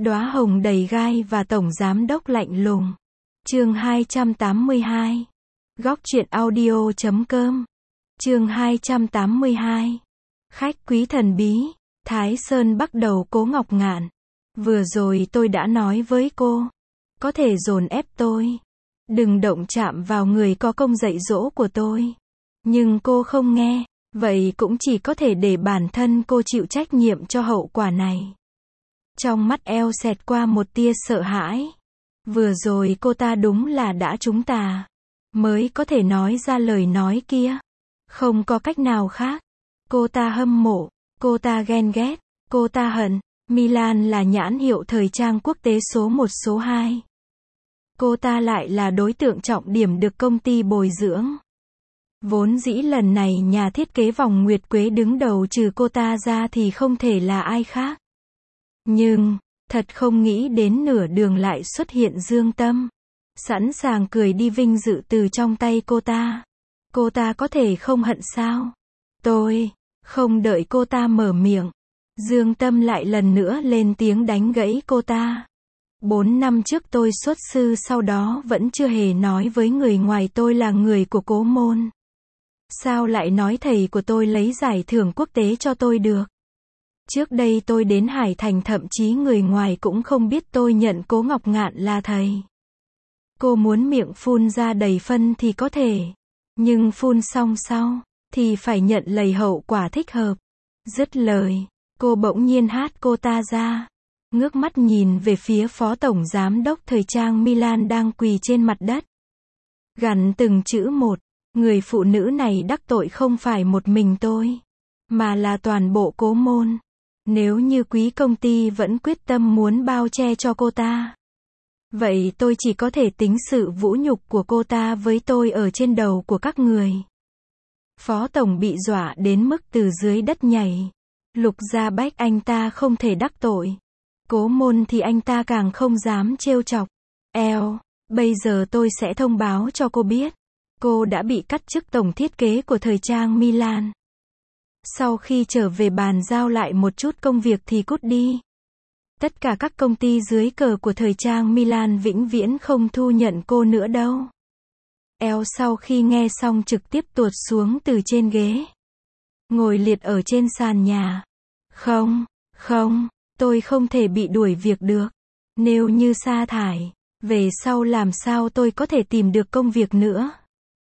Đóa hồng đầy gai và tổng giám đốc lạnh lùng. Chương 282. Góc truyện audio.com. Chương 282. Khách quý thần bí. Thái Sơn bắt đầu Cố Ngọc Ngạn. Vừa rồi tôi đã nói với cô, có thể dồn ép tôi, đừng động chạm vào người có công dạy dỗ của tôi. Nhưng cô không nghe, vậy cũng chỉ có thể để bản thân cô chịu trách nhiệm cho hậu quả này. Trong mắt eo xẹt qua một tia sợ hãi. Vừa rồi cô ta đúng là đã trúng tà, mới có thể nói ra lời nói kia. Không có cách nào khác. Cô ta hâm mộ, cô ta ghen ghét, cô ta hận. Milan là nhãn hiệu thời trang quốc tế số 1 số 2. Cô ta lại là đối tượng trọng điểm được công ty bồi dưỡng. Vốn dĩ lần này nhà thiết kế vòng nguyệt quế đứng đầu trừ cô ta ra thì không thể là ai khác. Nhưng, thật không nghĩ đến nửa đường lại xuất hiện Dương Tâm. Sẵn sàng cười đi vinh dự từ trong tay cô ta. Cô ta có thể không hận sao? Tôi, không đợi cô ta mở miệng. Dương Tâm lại lần nữa lên tiếng đánh gãy cô ta. 4 năm trước tôi xuất sư, sau đó vẫn chưa hề nói với người ngoài tôi là người của Cố Môn. Sao lại nói thầy của tôi lấy giải thưởng quốc tế cho tôi được? Trước đây tôi đến Hải Thành thậm chí người ngoài cũng không biết tôi nhận Cố Ngọc Ngạn là thầy. Cô muốn miệng phun ra đầy phân thì có thể. Nhưng phun xong sau, thì phải nhận lấy hậu quả thích hợp. Dứt lời, cô bỗng nhiên hát cô ta ra. Ngước mắt nhìn về phía phó tổng giám đốc thời trang Milan đang quỳ trên mặt đất. Gằn từng chữ một. Người phụ nữ này đắc tội không phải một mình tôi, mà là toàn bộ Cố Môn. Nếu như quý công ty vẫn quyết tâm muốn bao che cho cô ta, vậy tôi chỉ có thể tính sự vũ nhục của cô ta với tôi ở trên đầu của các người. Phó tổng bị dọa đến mức từ dưới đất nhảy. Lục Gia Bách anh ta không thể đắc tội. Cố Môn thì anh ta càng không dám trêu chọc. Bây giờ tôi sẽ thông báo cho cô biết. Cô đã bị cắt chức tổng thiết kế của thời trang Milan. Sau khi trở về bàn giao lại một chút công việc thì cút đi. Tất cả các công ty dưới cờ của thời trang Milan vĩnh viễn không thu nhận cô nữa đâu. Sau khi nghe xong trực tiếp tuột xuống từ trên ghế. Ngồi liệt ở trên sàn nhà. Không, tôi không thể bị đuổi việc được. Nếu như sa thải, về sau làm sao tôi có thể tìm được công việc nữa?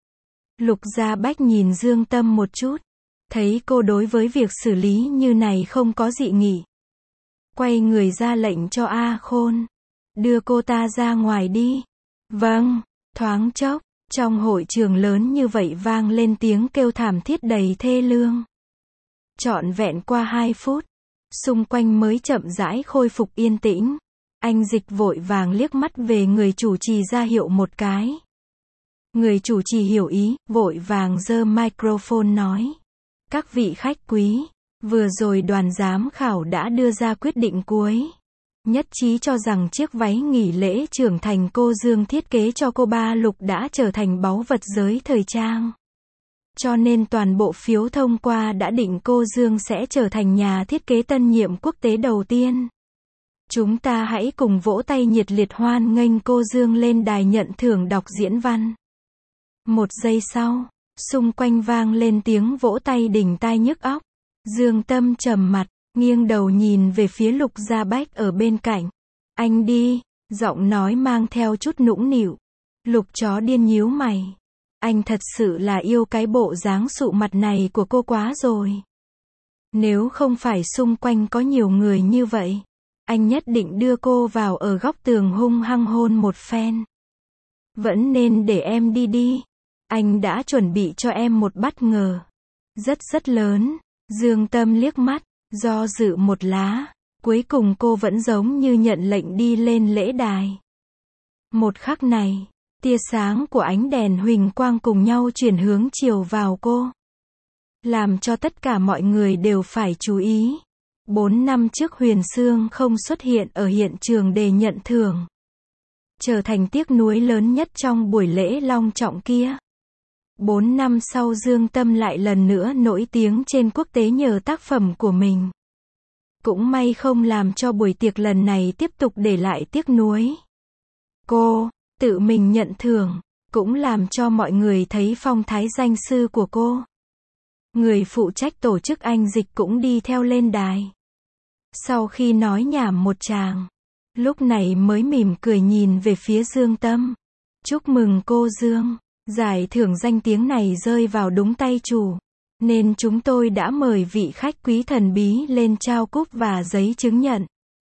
Lục Gia Bách nhìn Dương Tâm một chút. Thấy cô đối với việc xử lý như này không có dị nghị. Quay người ra lệnh cho A Khôn. Đưa cô ta ra ngoài đi. Vâng. Thoáng chốc, trong hội trường lớn như vậy vang lên tiếng kêu thảm thiết đầy thê lương. Trọn vẹn qua 2 phút, xung quanh mới chậm rãi khôi phục yên tĩnh. Anh Dịch vội vàng liếc mắt về người chủ trì ra hiệu một cái. Người chủ trì hiểu ý, vội vàng giơ microphone nói. Các vị khách quý, vừa rồi đoàn giám khảo đã đưa ra quyết định cuối. Nhất trí cho rằng chiếc váy nghỉ lễ trưởng thành cô Dương thiết kế cho cô Ba Lục đã trở thành báu vật giới thời trang. Cho nên toàn bộ phiếu thông qua đã định cô Dương sẽ trở thành nhà thiết kế tân nhiệm quốc tế đầu tiên. Chúng ta hãy cùng vỗ tay nhiệt liệt hoan nghênh cô Dương lên đài nhận thưởng đọc diễn văn. Một giây sau, xung quanh vang lên tiếng vỗ tay đỉnh tai nhức óc. Dương Tâm trầm mặt, nghiêng đầu nhìn về phía Lục Gia Bách ở bên cạnh. Anh đi, giọng nói mang theo chút nũng nịu. Lục chó điên nhíu mày. Anh thật sự là yêu cái bộ dáng sụ mặt này của cô quá rồi. Nếu không phải xung quanh có nhiều người như vậy, anh nhất định đưa cô vào ở góc tường hung hăng hôn một phen. Vẫn nên để em đi đi. Anh đã chuẩn bị cho em một bất ngờ. Rất lớn. Dương Tâm liếc mắt, do dự một lá. Cuối cùng cô vẫn giống như nhận lệnh đi lên lễ đài. Một khắc này, tia sáng của ánh đèn huỳnh quang cùng nhau chuyển hướng chiều vào cô. Làm cho tất cả mọi người đều phải chú ý. 4 năm trước Huyền Sương không xuất hiện ở hiện trường để nhận thưởng. Trở thành tiếc nuối lớn nhất trong buổi lễ long trọng kia. 4 năm sau Dương Tâm lại lần nữa nổi tiếng trên quốc tế nhờ tác phẩm của mình. Cũng may không làm cho buổi tiệc lần này tiếp tục để lại tiếc nuối. Cô tự mình nhận thưởng, cũng làm cho mọi người thấy phong thái danh sư của cô. Người phụ trách tổ chức Anh Dịch cũng đi theo lên đài. Sau khi nói nhảm một tràng, lúc này mới mỉm cười nhìn về phía Dương Tâm. Chúc mừng cô Dương, giải thưởng danh tiếng này rơi vào đúng tay chủ, nên chúng tôi đã mời vị khách quý thần bí lên trao cúp và giấy chứng nhận.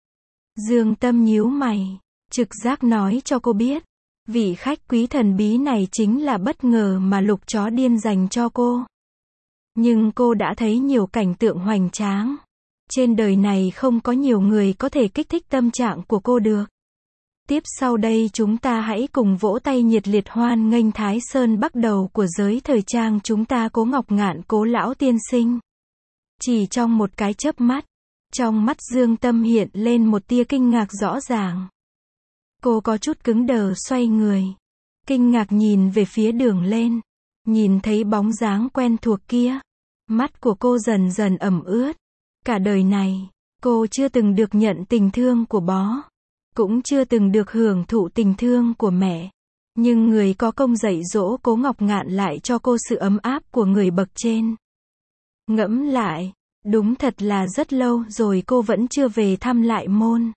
Dương Tâm nhíu mày, trực giác nói cho cô biết, vị khách quý thần bí này chính là bất ngờ mà Lục Chó Điên dành cho cô. Nhưng cô đã thấy nhiều cảnh tượng hoành tráng. Trên đời này không có nhiều người có thể kích thích tâm trạng của cô được. Tiếp sau đây chúng ta hãy cùng vỗ tay nhiệt liệt hoan nghênh Thái Sơn bắt đầu của giới thời trang chúng ta Cố Ngọc Ngạn Cố lão tiên sinh. Chỉ trong một cái chớp mắt, trong mắt Dương Tâm hiện lên một tia kinh ngạc rõ ràng. Cô có chút cứng đờ xoay người, kinh ngạc nhìn về phía Đường Lên, nhìn thấy bóng dáng quen thuộc kia, mắt của cô dần dần ẩm ướt. Cả đời này, cô chưa từng được nhận tình thương của bố, cũng chưa từng được hưởng thụ tình thương của mẹ. Nhưng người có công dạy dỗ Cố Ngọc Ngạn lại cho cô sự ấm áp của người bậc trên. Ngẫm lại, đúng thật là rất lâu rồi cô vẫn chưa về thăm lại môn.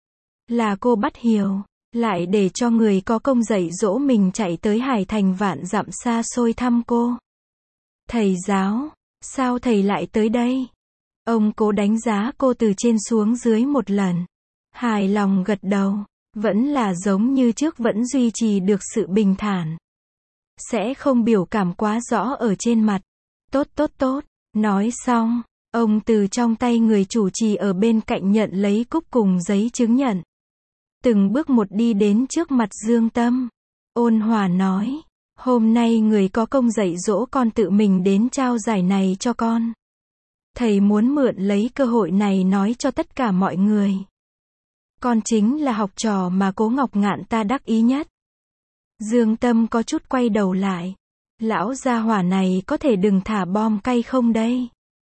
Là cô bắt hiều, lại để cho người có công dạy dỗ mình chạy tới Hải Thành vạn dặm xa xôi thăm cô. Thầy giáo, sao thầy lại tới đây? Ông Cố đánh giá cô từ trên xuống dưới một lần. Hài lòng gật đầu, vẫn là giống như trước, vẫn duy trì được sự bình thản. Sẽ không biểu cảm quá rõ ở trên mặt. Tốt tốt tốt, nói xong, ông từ trong tay người chủ trì ở bên cạnh nhận lấy cúp cùng giấy chứng nhận. Từng bước một đi đến trước mặt Dương Tâm. Ôn hòa nói, hôm nay người có công dạy dỗ con tự mình đến trao giải này cho con. Thầy muốn mượn lấy cơ hội này nói cho tất cả mọi người. Con chính là học trò mà Cố Ngọc Ngạn ta đắc ý nhất. Dương Tâm có chút quay đầu lại. Lão gia hỏa này có thể đừng thả bom cay không đây?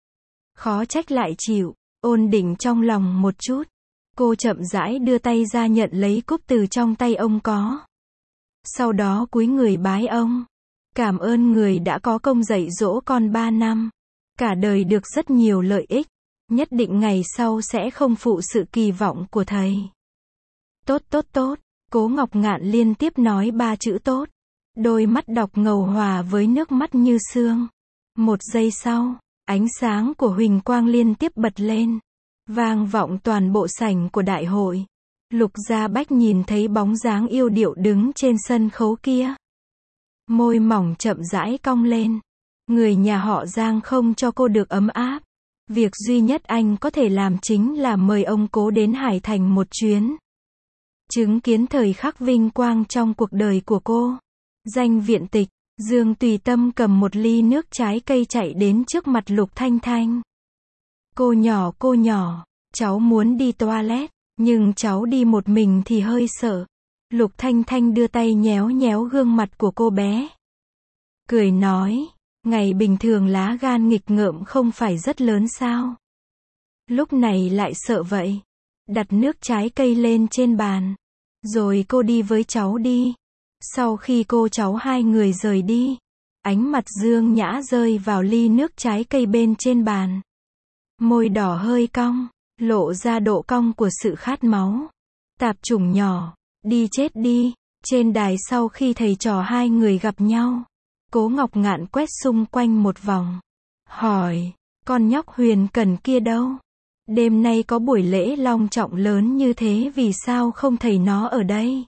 Khó trách lại chịu, ổn định trong lòng một chút. Cô chậm rãi đưa tay ra nhận lấy cúp từ trong tay ông có. Sau đó cúi người bái ông. Cảm ơn người đã có công dạy dỗ con 3 năm. Cả đời được rất nhiều lợi ích. Nhất định ngày sau sẽ không phụ sự kỳ vọng của thầy. Tốt tốt tốt, Cố Ngọc Ngạn liên tiếp nói 3 chữ tốt. Đôi mắt đọc ngầu hòa với nước mắt như sương. Một giây sau, ánh sáng của huỳnh quang liên tiếp bật lên. Vang vọng toàn bộ sảnh của đại hội. Lục Gia Bách nhìn thấy bóng dáng yêu điệu đứng trên sân khấu kia. Môi mỏng chậm rãi cong lên. Người nhà họ Giang không cho cô được ấm áp. Việc duy nhất anh có thể làm chính là mời ông Cố đến Hải Thành một chuyến. Chứng kiến thời khắc vinh quang trong cuộc đời của cô. Danh viện tịch, Dương Tùy Tâm cầm một ly nước trái cây chạy đến trước mặt Lục Thanh Thanh. Cô nhỏ, cháu muốn đi toilet, nhưng cháu đi một mình thì hơi sợ. Lục Thanh Thanh đưa tay nhéo nhéo gương mặt của cô bé. Cười nói, ngày bình thường lá gan nghịch ngợm không phải rất lớn sao? Lúc này lại sợ vậy. Đặt nước trái cây lên trên bàn. Rồi cô đi với cháu đi. Sau khi cô cháu hai người rời đi, ánh mặt Dương Nhã rơi vào ly nước trái cây bên trên bàn. Môi đỏ hơi cong, lộ ra độ cong của sự khát máu. Tạp chủng nhỏ, đi chết đi. Trên đài sau khi thầy trò hai người gặp nhau, Cố Ngọc Ngạn quét xung quanh một vòng. Hỏi, con nhóc Huyền Cần kia đâu? Đêm nay có buổi lễ long trọng lớn như thế vì sao không thấy nó ở đây?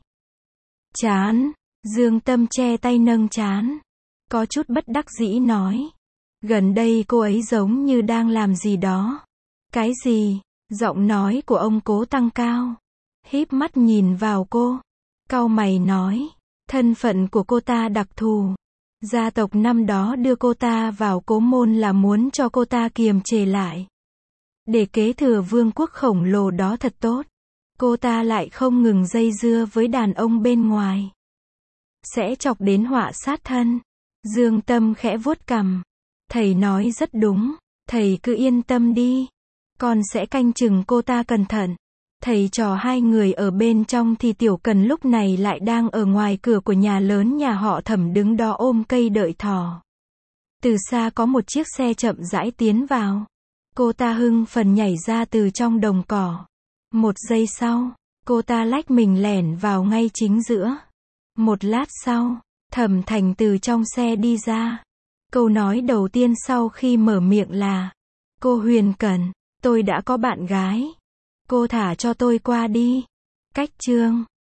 Chán, Dương Tâm che tay nâng chán. Có chút bất đắc dĩ nói. Gần đây cô ấy giống như đang làm gì đó. Cái gì? Giọng nói của ông Cố tăng cao. Híp mắt nhìn vào cô. Cau mày nói. Thân phận của cô ta đặc thù. Gia tộc năm đó đưa cô ta vào Cố môn là muốn cho cô ta kiềm chế lại. Để kế thừa vương quốc khổng lồ đó thật tốt. Cô ta lại không ngừng dây dưa với đàn ông bên ngoài. Sẽ chọc đến họa sát thân. Dương Tâm khẽ vuốt cằm. Thầy nói rất đúng. Thầy cứ yên tâm đi. Con sẽ canh chừng cô ta cẩn thận. Thầy trò hai người ở bên trong thì Tiểu Cần lúc này lại đang ở ngoài cửa của nhà lớn nhà họ Thẩm đứng đó ôm cây đợi thỏ. Từ xa có một chiếc xe chậm rãi tiến vào. Cô ta hưng phấn nhảy ra từ trong đồng cỏ. Một giây sau, cô ta lách mình lẻn vào ngay chính giữa. Một lát sau, Thẩm Thành từ trong xe đi ra. Câu nói đầu tiên sau khi mở miệng là: cô Huyền Cẩn, tôi đã có bạn gái. Cô thả cho tôi qua đi. Cách chương